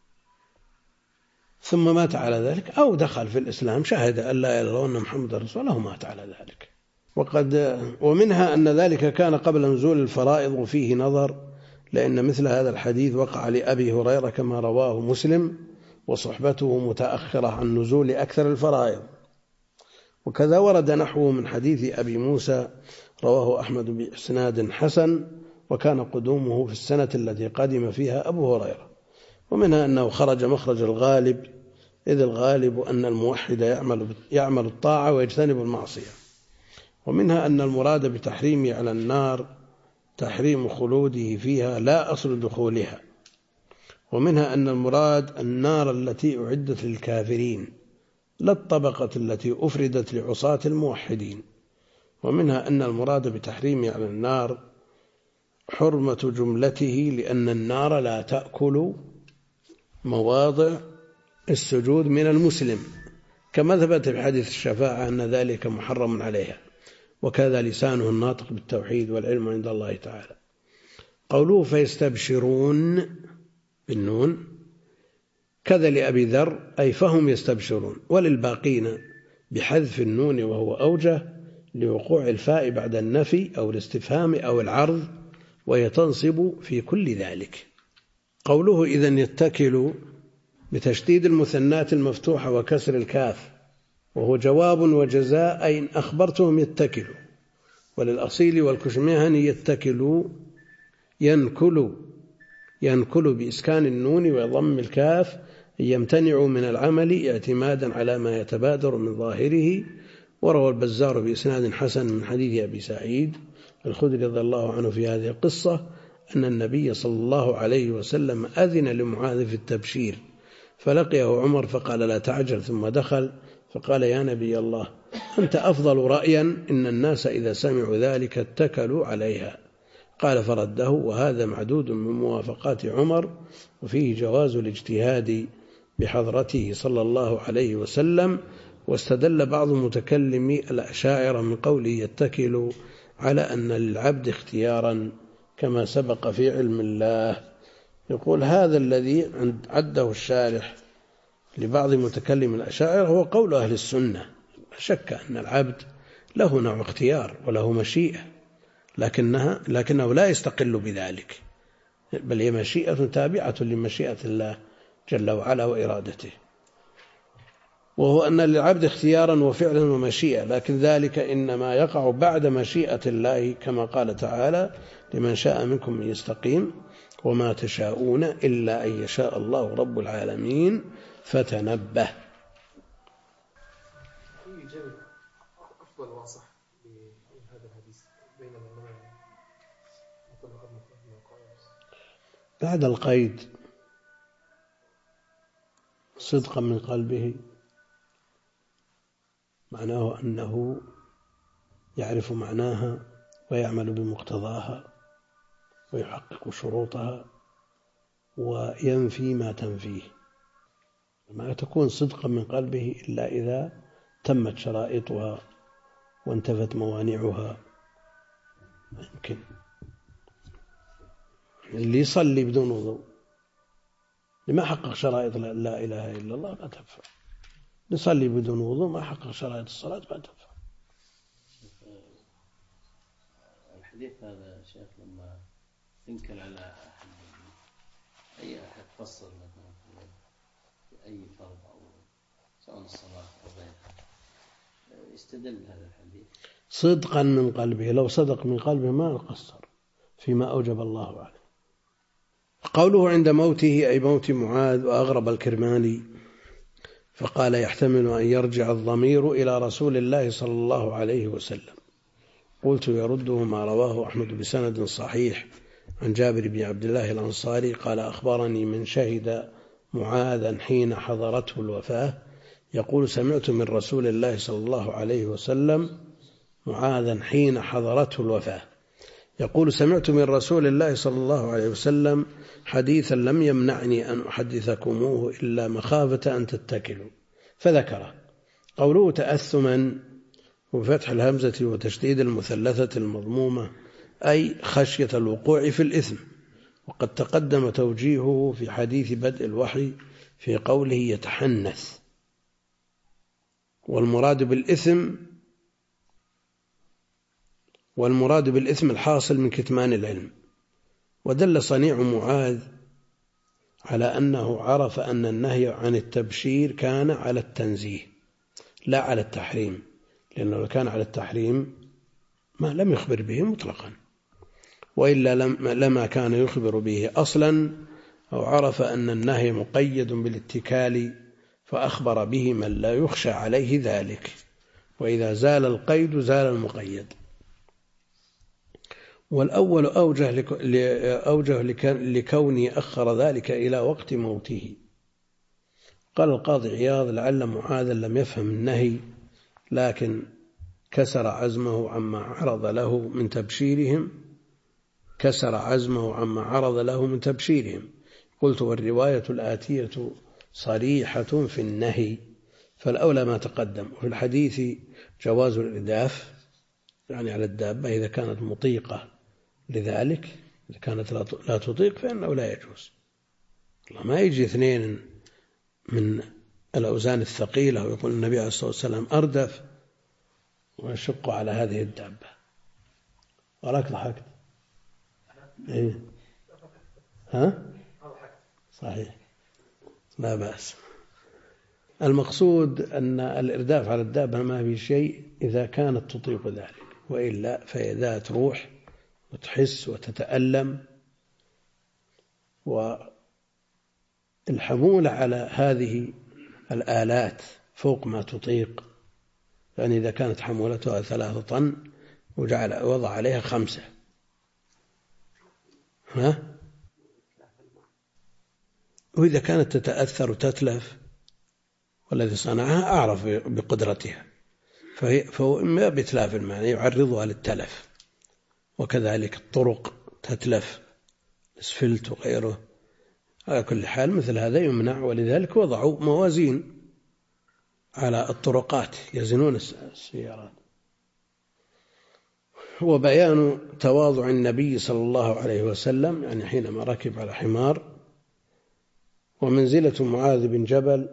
ثم مات على ذلك، أو دخل في الإسلام شهد أن لا إله إلا الله وأن محمد رسول الله ومات على ذلك. ومنها أن ذلك كان قبل نزول الفرائض، وفيه نظر، لأن مثل هذا الحديث وقع لأبي هريرة كما رواه مسلم، وصحبته متأخرة عن نزول أكثر الفرائض. وكذا ورد نحوه من حديث أبي موسى رواه أحمد بإسناد حسن، وكان قدومه في السنة التي قدم فيها أبو هريرة. ومنها أنه خرج مخرج الغالب، إذ الغالب أن الموحد يعمل الطاعة ويجتنب المعصية. ومنها أن المراد بتحريمه على النار تحريم خلوده فيها لا أصل دخولها. ومنها أن المراد النار التي أعدت للكافرين لا الطبقة التي أفردت لعصاة الموحدين. ومنها أن المراد بتحريمه على النار حرمة جملته لأن النار لا تأكل مواضع السجود من المسلم، كما ثبت في حديث الشفاعة أن ذلك محرم عليها، وكذا لسانه الناطق بالتوحيد والعلم عند الله تعالى. قوله فيستبشرون بالنون كذا لأبي ذر أي فهم يستبشرون، وللباقين بحذف النون وهو أوجه لوقوع الفاء بعد النفي أو الاستفهام أو العرض، وهي تنصب في كل ذلك. قوله إذن يتكل بتشديد المثنات المفتوحة وكسر الكاف، وهو جواب وجزاء أي إن أخبرتهم يتكلوا. وللأصيل والكشمهني يتكلوا ينكل بإسكان النون وضم الكاف، يمتنع من العمل اعتمادا على ما يتبادر من ظاهره. وروى البزار بإسناد حسن من حديث أبي سعيد الخدري رضي الله عنه في هذه القصة أن النبي صلى الله عليه وسلم أذن لمعاذ في التبشير، فلقيه عمر فقال لا تعجل، ثم دخل فقال يا نبي الله أنت أفضل رأيا، إن الناس إذا سمعوا ذلك اتكلوا عليها. قال فرده، وهذا معدود من موافقات عمر، وفيه جواز الاجتهاد بحضرته صلى الله عليه وسلم. واستدل بعض متكلمي الأشاعرة من قوله يتكل على أن للعبد اختيارا كما سبق في علم الله. يقول هذا الذي عده الشارح لبعض متكلم الأشاعرة هو قول أهل السنة، لا شك أن العبد له نوع اختيار وله مشيئة، لكنه لا يستقل بذلك، بل هي مشيئة تابعة لمشيئة الله جل وعلا وإرادته، وهو أن للعبد اختيارا وفعلا ومشيئة، لكن ذلك إنما يقع بعد مشيئة الله، كما قال تعالى لمن شاء منكم أن يستقيم وما تشاءون إلا أن يشاء الله رب العالمين فتنبه. أفضل واصح لهذا الحديث بين العلماء بعد القيد صدقا من قلبه، معناه أنه يعرف معناها ويعمل بمقتضاها ويحقق شروطها وينفي ما تنفيه. ما تكون صدقا من قلبه إلا إذا تمت شرائطها وانتفت موانعها. يمكن اللي يصلي بدون وضوء لما حقق شرائط لا إله إلا الله لا تنفع، يصلي بدون وضوء ما حقق شرائط الصلاة ما تنفع. الحديث هذا شيخ لما تنكر على أحد، أي أحد فصل مثلا في أي فرض أو سواء الصلاة أو غيرها، يستدل هذا الحديث صدقا من قلبه، لو صدق من قلبه ما قصر فيما أوجب الله عليه. قوله عند موته أي موت معاذ. وأغرب الكرماني فقال يحتمل أن يرجع الضمير إلى رسول الله صلى الله عليه وسلم. قلت يرده ما رواه أحمد بسند صحيح عن جابر بن عبد الله الأنصاري قال أخبرني من شهد معاذا حين حضرته الوفاة يقول سمعت من رسول الله صلى الله عليه وسلم معاذا حين حضرته الوفاة يقول سمعت من رسول الله صلى الله عليه وسلم حديثا لم يمنعني أن أحدثكموه إلا مخافة أن تتكلوا، فذكره. قوله تأثما وفتح الهمزة وتشديد المثلثة المضمومة أي خشية الوقوع في الإثم، وقد تقدم توجيهه في حديث بدء الوحي في قوله يتحنث. والمراد بالإثم الحاصل من كتمان العلم. ودل صنيع معاذ على أنه عرف أن النهي عن التبشير كان على التنزيه لا على التحريم، لأنه لو كان على التحريم ما لم يخبر به مطلقا، وإلا لما كان يخبر به أصلا، أو عرف أن النهي مقيد بالاتكال فأخبر به من لا يخشى عليه ذلك، وإذا زال القيد زال المقيد. والأول أوجه لكوني أخر ذلك إلى وقت موته. قال القاضي عياض لعل معاذا لم يفهم النهي لكن كسر عزمه عما عرض له من تبشيرهم كسر عزمه عما عرض له من تبشيرهم. قلت والرواية الآتية صريحة في النهي، فالأولى ما تقدم. وفي الحديث جواز الإرداف يعني على الدابة إذا كانت مطيقة لذلك، إذا كانت لا تطيق فإنه لا يجوز. ما يجي اثنين من الأوزان الثقيلة ويقول النبي عليه الصلاة والسلام أردف ويشق على هذه الدابة. وراك ضحكت؟ إيه؟ ها؟ صحيح، لا بأس. المقصود أن الإرداف على الدابة ما في شيء إذا كانت تطيق ذلك، وإلا فإذا تروح وتحس وتتألم. والحمولة على هذه الآلات فوق ما تطيق، يعني إذا كانت حمولتها 3 طن وضع عليها 5، وإذا كانت تتأثر وتتلف والذي صنعها أعرف بقدرتها، فهو إما بإتلاف المعنى يعرضها للتلف، وكذلك الطرق تتلف، الأسفلت وغيره. على كل حال مثل هذا يمنع، ولذلك وضعوا موازين على الطرقات يزنون السيارات. وبيان تواضع النبي صلى الله عليه وسلم يعني حينما ركب على حمار. ومنزلة معاذ بن جبل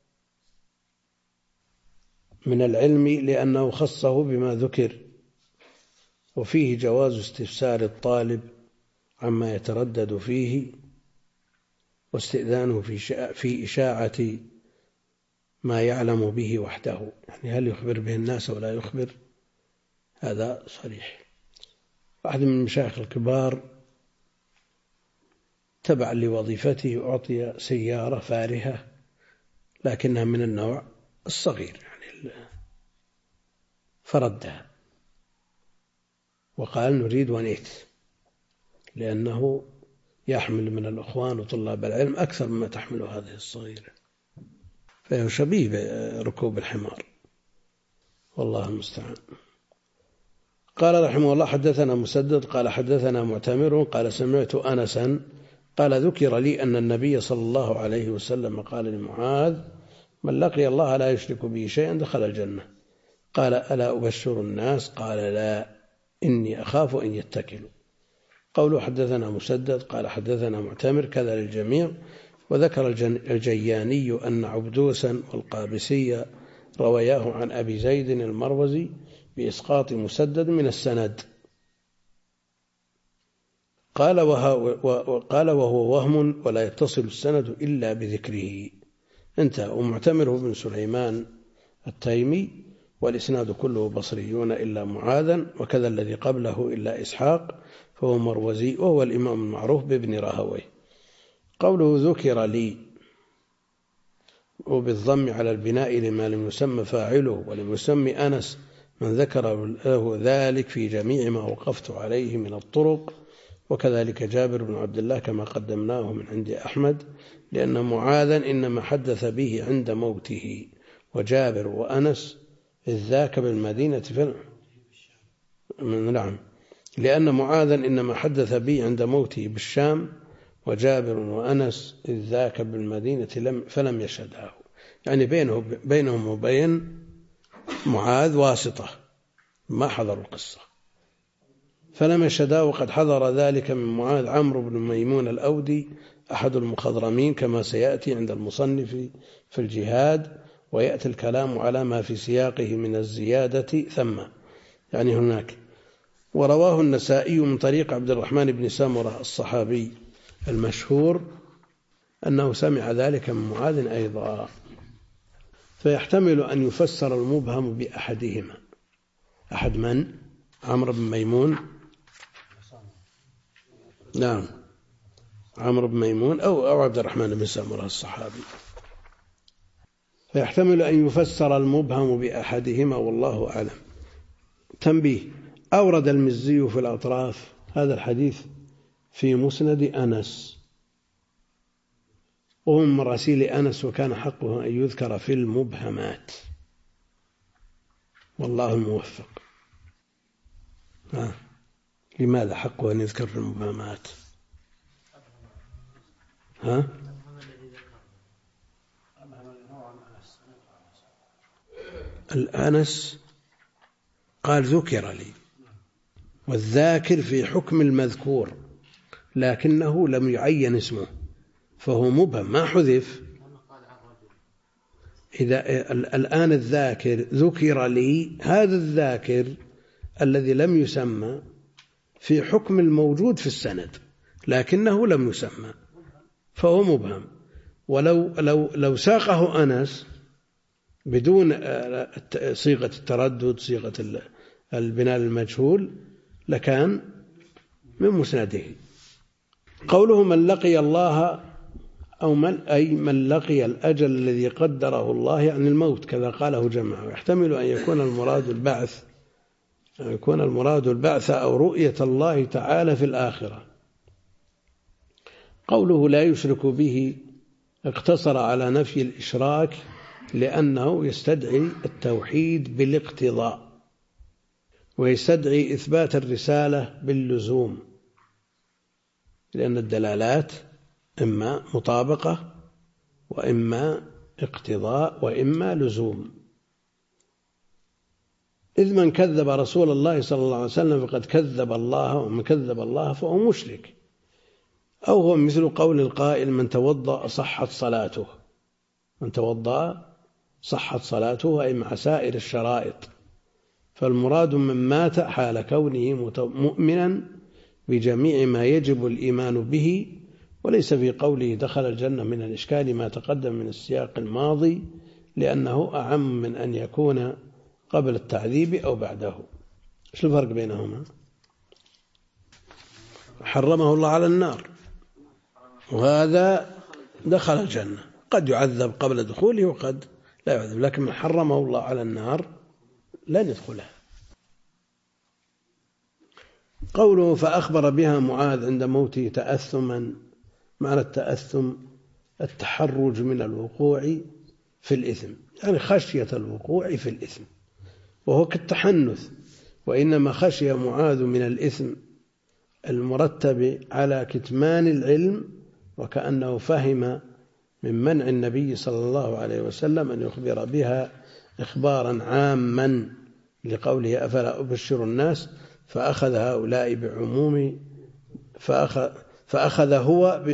من العلم لأنه خصه بما ذكر، وفيه جواز استفسار الطالب عما يتردد فيه واستئذانه في إشاعة ما يعلم به وحده، يعني هل يخبر به الناس ولا يخبر، هذا صريح. واحد من المشايخ الكبار تبع لوظيفته أعطي سيارة فارهة لكنها من النوع الصغير يعني، فردها وقال نريد ونيت، لأنه يحمل من الأخوان وطلاب العلم أكثر مما تحمل هذه الصغيرة، فهو شبيه بركوب الحمار، والله المستعان. قال رحمه الله حدثنا مسدد قال حدثنا معتمر قال سمعت أنسا قال ذكر لي أن النبي صلى الله عليه وسلم قال لمعاذ من لقي الله لا يشرك به شيئا دخل الجنة. قال ألا أبشر الناس؟ قال لا إني أخاف أن يتكلوا. قوله حدثنا مسدد قال حدثنا معتمر كذا للجميع. وذكر الجياني أن عبدوسا والقابسي روياه عن أبي زيد المروزي بإسقاط مسدد من السند. قال وهو وهم ولا يتصل السند إلا بذكره. انتهى. ومعتمر بن سليمان التيمي والإسناد كله بصريون إلا معاذا، وكذا الذي قبله إلا إسحاق فهو مروزي وهو الإمام المعروف بابن راهويه. قوله ذكر لي وبالضم على البناء لما لم يسمى فاعله ولم يسمي أنس من ذكر له ذلك في جميع ما وقفت عليه من الطرق، وكذلك جابر بن عبد الله كما قدمناه من عند أحمد، لأن معاذا إنما حدث به عند موته، وجابر وأنس إذ ذاك بالمدينة نعم، لأن معاذا إنما حدث به عند موته بالشام، وجابر وأنس إذ ذاك بالمدينة فلم يشهده، يعني بينهم وبين معاذ واسطة ما حضروا القصة فلم يشهده. وقد حضر ذلك من معاذ عمرو بن ميمون الأودي أحد المخضرمين كما سيأتي عند المصنف في الجهاد، ويأتي الكلام على ما في سياقه من الزيادة ثم يعني هناك. ورواه النسائي من طريق عبد الرحمن بن سمرة الصحابي المشهور أنه سمع ذلك من معاذ أيضا. فيحتمل أن يفسر المبهم بأحدهما. أحد من؟ عمرو بن ميمون، نعم عمرو بن ميمون أو عبد الرحمن بن سمرة الصحابي. فيحتمل أن يفسر المبهم بأحدهما والله أعلم. تنبيه: أورد المزي في الأطراف هذا الحديث في مسند أنس، وهو من مراسيل أنس، وكان حقه أن يذكر في المبهمات، والله الموفق. لماذا حقه أن يذكر في المبهمات؟ ها؟ الأنس قال ذكر لي، والذاكر في حكم المذكور لكنه لم يعين اسمه فهو مبهم ما حذف. إذا الآن الذاكر ذكر لي، هذا الذاكر الذي لم يسمى في حكم الموجود في السند لكنه لم يسمى فهو مبهم. ولو ساقه أنس بدون صيغة التردد صيغة البناء المجهول لكان من مسنده. قوله من لقي الله أو من لقي الأجل الذي قدره الله يعني الموت كذا قاله جماعة، يحتمل أن يكون المراد البعث أو رؤية الله تعالى في الآخرة. قوله لا يشرك به اقتصر على نفي الإشراك لأنه يستدعي التوحيد بالاقتضاء ويستدعي إثبات الرسالة باللزوم، لأن الدلالات إما مطابقة وإما اقتضاء وإما لزوم. إذ من كذب رسول الله صلى الله عليه وسلم فقد كذب الله، ومن كذب الله فهو مشرك. أو هو مثل قول القائل من توضأ صحت صلاته، من توضأ صحت صلاته أي مع سائر الشرائط. فالمراد من مات حال كونه مؤمنا بجميع ما يجب الإيمان به، وليس في قوله دخل الجنة من الإشكال ما تقدم من السياق الماضي لأنه أعم من أن يكون قبل التعذيب أو بعده. شو الفرق بينهما؟ حرمه الله على النار وهذا دخل الجنة، قد يعذب قبل دخوله وقد لا يعذب، لكن من حرمه الله على النار لن يدخلها. قوله فأخبر بها معاذ عند موته تأثما، معنى التأثم التحرج من الوقوع في الإثم، يعني خشية الوقوع في الإثم، وهو كالتحنث. وإنما خشي معاذ من الإثم المرتب على كتمان العلم، وكأنه فهم من منع النبي صلى الله عليه وسلم أن يخبر بها إخبارا عاما لقوله أفلا أبشر الناس، فأخذ هؤلاء بعموم فأخذ هو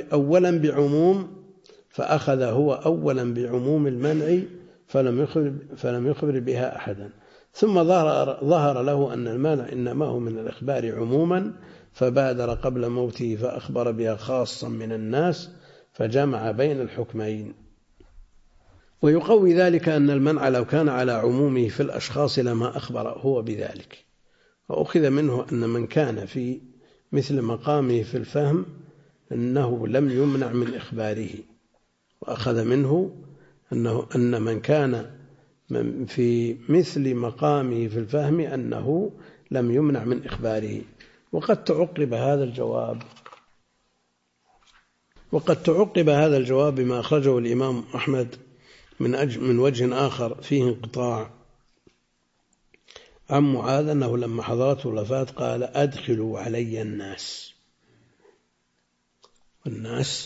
أولا بعموم المنع فلم يخبر بها أحدا، ثم ظهر له أن المانع إنما هو من الإخبار عموما فبادر قبل موته فأخبر بها خاصا من الناس فجمع بين الحكمين. ويقوي ذلك أن المنع لو كان على عمومه في الأشخاص لما أخبر هو بذلك. وأخذ منه أن من كان في مثل مقامه في الفهم أنه لم يمنع من إخباره، وأخذ منه أن من كان في مثل مقامه في الفهم أنه لم يمنع من إخباره. وقد تعقب هذا الجواب بما أخرجه الإمام أحمد من وجه آخر فيه انقطاع عن معاذ أنه لما حضرته الوفاة قال أدخلوا علي الناس، والناس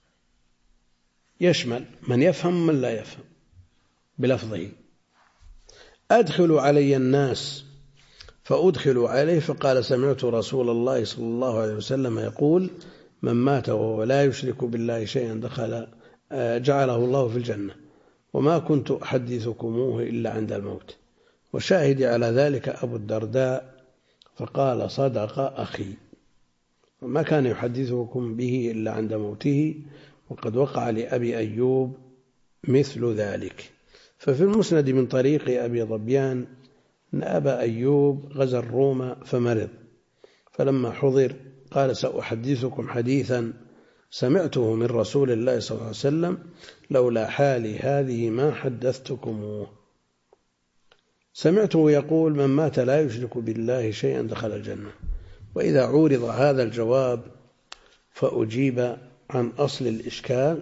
يشمل من يفهم من لا يفهم بلفظه. أدخلوا علي الناس فأدخلوا عليه فقال سمعت رسول الله صلى الله عليه وسلم يقول من مات وهو لا يشرك بالله شيئا جعله الله في الجنة، وما كنت أحدثكموه إلا عند الموت. وشاهد على ذلك أبو الدرداء فقال صدق أخي، وما كان يحدثكم به إلا عند موته، وقد وقع لأبي أيوب مثل ذلك. ففي المسند من طريق أبي ظبيان أن أبا أيوب غزا الروم فمرض، فلما حضر قال سأحدثكم حديثا سمعته من رسول الله صلى الله عليه وسلم لولا حالي هذه ما حدثتكموه. سمعته يقول من مات لا يشرك بالله شيئا دخل الجنة. وإذا عورض هذا الجواب فأجيب عن أصل الإشكال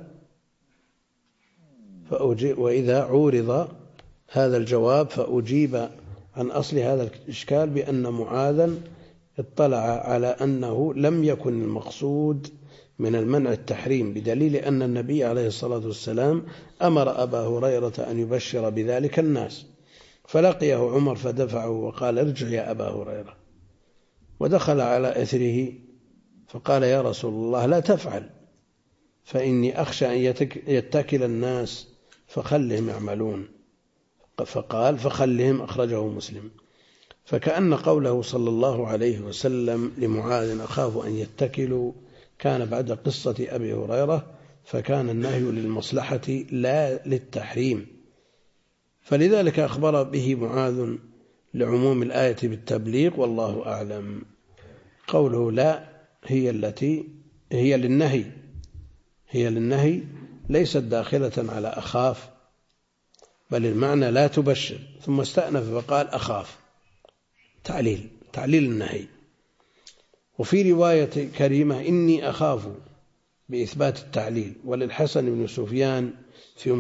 عن أصل هذا الإشكال بأن معاذا اطلع على أنه لم يكن المقصود من المنع التحريم، بدليل أن النبي عليه الصلاة والسلام أمر أبا هريرة أن يبشر بذلك الناس، فلقيه عمر فدفعه وقال: ارجع يا أبا هريرة. ودخل على إثره فقال: يا رسول الله لا تفعل، فإني أخشى أن يتكل الناس فخلهم يعملون. فقال: فخلهم، أخرجه مسلم. فكأن قوله صلى الله عليه وسلم لمعاذ: أخاف أن يتكلوا، كان بعد قصة أبي هريرة، فكان النهي للمصلحة لا للتحريم، فلذلك أخبر به معاذ لعموم الآية بالتبليغ، والله أعلم. قوله لا هي للنهي ليست داخلة على أخاف، بل المعنى لا تبشر، ثم استأنف فقال: أخاف، تعليل النهي. وفي رواية كريمة: إني أخاف، بإثبات التعليل. وللحسن بن سفيان في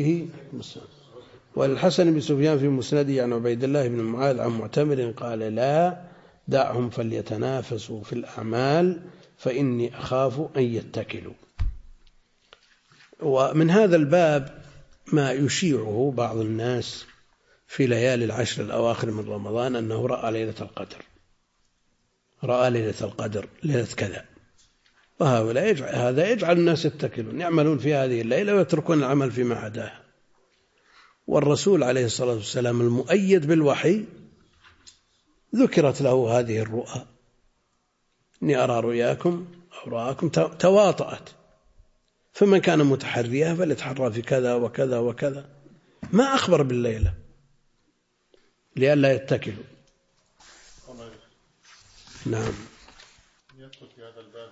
مسنده عن عبيد الله بن معاذ عن معتمر قال: لا، دعهم فليتنافسوا في الأعمال فإني أخاف أن يتكلوا. ومن هذا الباب ما يشيعه بعض الناس في ليالي العشر الأواخر من رمضان أنه رأى ليلة القدر، ليلة كذا، وهؤلاء هذا يجعل الناس يتكلون، يعملون في هذه الليلة ويتركون العمل فيما عداها. والرسول عليه الصلاة والسلام المؤيد بالوحي ذكرت له هذه الرؤى: إني أرى رؤياكم أو رؤاكم تواطأت، فمن كان متحريها فليتحرى في كذا وكذا وكذا، ما أخبر بالليلة لئلا يتكلوا. نعم. يدخل في هذا الباب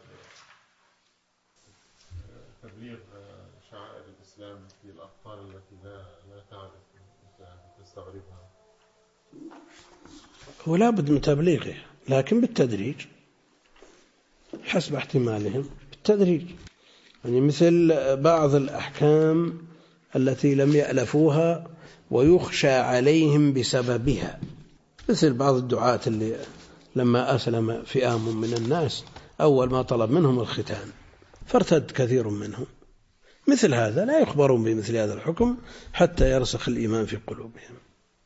تبليغ شعائر الإسلام في الأقطار التي لا تعرف تستغربها. هو لا بد من تبليغه، لكن بالتدريج حسب احتمالهم، بالتدريج. يعني مثل بعض الأحكام التي لم يألفوها ويخشى عليهم بسببها، مثل بعض الدعاة اللي لما أسلم فئام من الناس أول ما طلب منهم الختان فارتد كثير منهم، مثل هذا لا يخبرون بمثل هذا الحكم حتى يرسخ الإيمان في قلوبهم.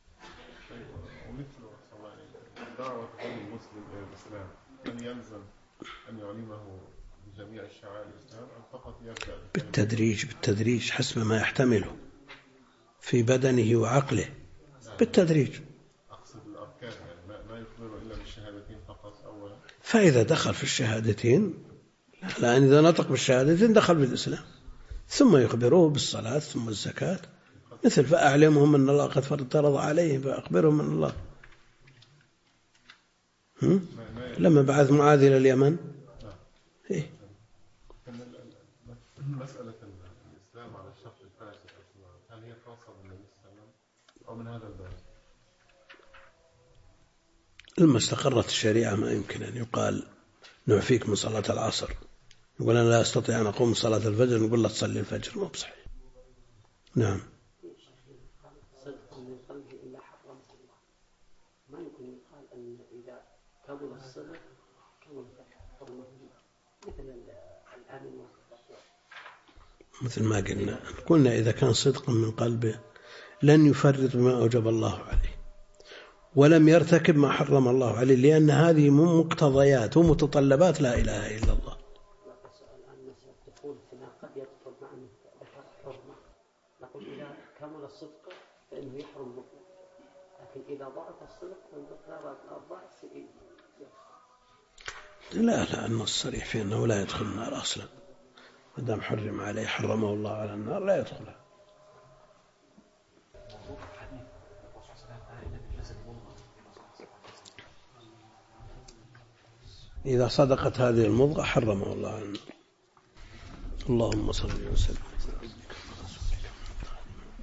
ومثل دعوة كل مسلم إلى الإسلام أن يلزم أن يعلمه بجميع الشعائر الإسلام أم فقط يبدأ بالتدريج حسب ما يحتمله في بدنه وعقله، بالتدريج. أقصد الأركان، يعني ما يخبره إلا بالشهادتين فقط أولا. فإذا دخل في الشهادتين، لأن إذا نطق بالشهادتين دخل بالإسلام، ثم يخبروه بالصلاة ثم الزكاة، مثل فأعلمهم أن الله قد فرض عليهم فأخبرهم أن الله. لما بعث معاذ إلى اليمن إيه؟ مسألة الإسلام على الشرط الفاسد هل هي خاصة بالنبي صلى الله عليه وسلم أو من هذا الباب؟ لما استقرت الشريعة ما يمكن أن يقال نعفيك من صلاة العصر، يقول أنا لا أستطيع أن أقوم من صلاة الفجر، نقول لا تصلي الفجر، ما بصحيح. نعم. صدق من قلبه إلا حرمه الله، ما يمكن يقال أن إذا كمل الصدق كمل حرمه الله، مثل الآمن مثل ما قلنا إذا كان صدقا من قلبه لن يفرط بما أوجب الله عليه ولم يرتكب ما حرم الله عليه، لأن هذه من مقتضيات ومتطلبات لا إله إلا الله. قد يدخل معنا حرمة، نقول إذا كمل الصدق فإنه يحرم مطلق، لكن إذا ضعف الصدق فالمقدار الضعف لا النص صريح في أنه لا يدخل النار أصلا، ما دام حرم عليه حرمه الله على النار لا يدخلها. إذا صدقت هذه المضغة حرمه الله على النار. اللهم صل وسلم.